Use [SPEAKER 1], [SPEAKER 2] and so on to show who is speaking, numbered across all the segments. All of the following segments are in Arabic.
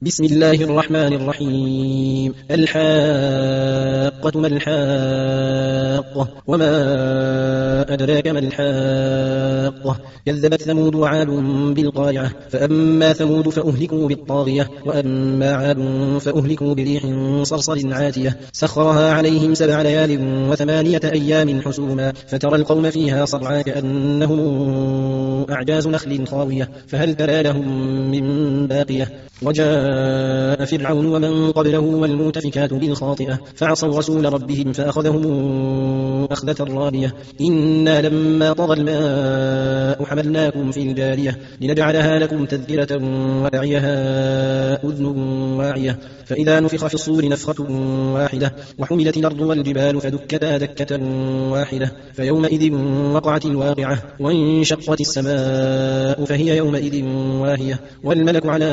[SPEAKER 1] بسم الله الرحمن الرحيم. الحاقة ما الحاقة وما أدراك ما الحاقة. كذبت ثمود وعاد بالقارعة. فأما ثمود فأهلكوا بالطاغية وأما عاد فأهلكوا بريح صرصر عاتية سخرها عليهم 7 ليال و8 أيام حسوما فترى القوم فيها صرعى كأنهم أعجاز نخل خاوية فهل ترى لهم من باقية. وجاء فرعون ومن قبله والمؤتفكات بالخاطئة فعصوا رسول ربهم فأخذهم أخذة رابية. إنا لما طغى الماء حملناكم في الجارية لنجعلها لكم تذكرة ولعيها أذن واعية. فإذا نفخ في الصور نفخة واحدة وحملت الأرض والجبال فدكتا دكة واحدة فيومئذ وقعت الواقعة وانشقت السماء فهي يومئذ واهية والملك على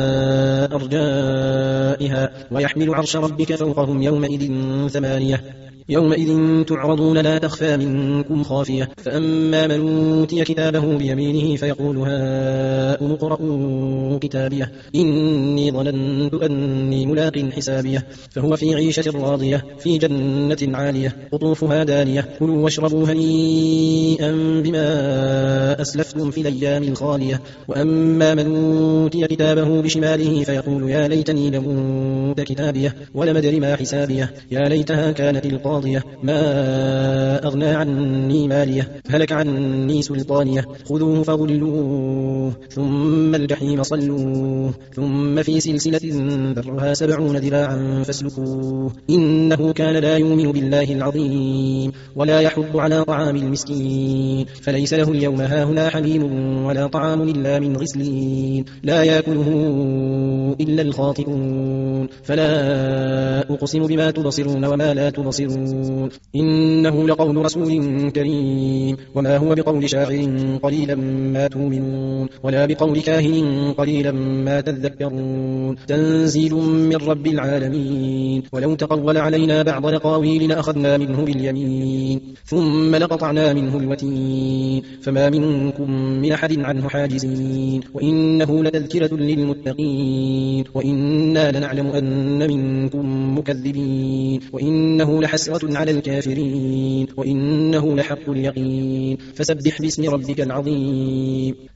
[SPEAKER 1] أرجائها ويحمل عرش ربك فوقهم يومئذ 8 يومئذ تعرضون لا تخفى منكم خافية. فأما من أوتي كتابه بيمينه فيقول هاؤم اقرءوا كتابيه إني ظننت أني ملاق حسابيه فهو في عيشة راضية في جنة عالية قطوفها دانية كلوا واشربوا هنيئا بما أسلفتم في الأيام الخالية. وأما من أوتي كتابه بشماله فيقول يا ليتني لم أوت كتابيه ولم أدر ما حسابيه يا ليتها كانت القاضية ما أغنى عني ماليه هلك عني سلطانيه خذوه فغلوه ثم الجحيم صلوه ثم في سلسلة ذرها 70 ذراعا فاسلكوه إنه كان لا يؤمن بالله العظيم ولا يحض على طعام المسكين فليس له اليوم هاهنا حميم ولا طعام إلا من غسلين لا يأكله إلا الخاطئون. فلا أقسم بما تبصرون وما لا تبصرون إنه لقول رسول كريم وما هو بقول شاعر قليلا ما تؤمنون ولا بقول كاهن قليلا ما تذكرون تنزيل من رب العالمين. ولو تقول علينا بعض الأقاويل لأخذنا منه باليمين ثم لقطعنا منه الوتين فما منكم من أحد عنه حاجزين وإنه لتذكرة للمتقين وإنا لنعلم أن منكم مكذبين وإنه لحسرة على الكافرين وإنه لحق اليقين فسبح باسم ربك العظيم.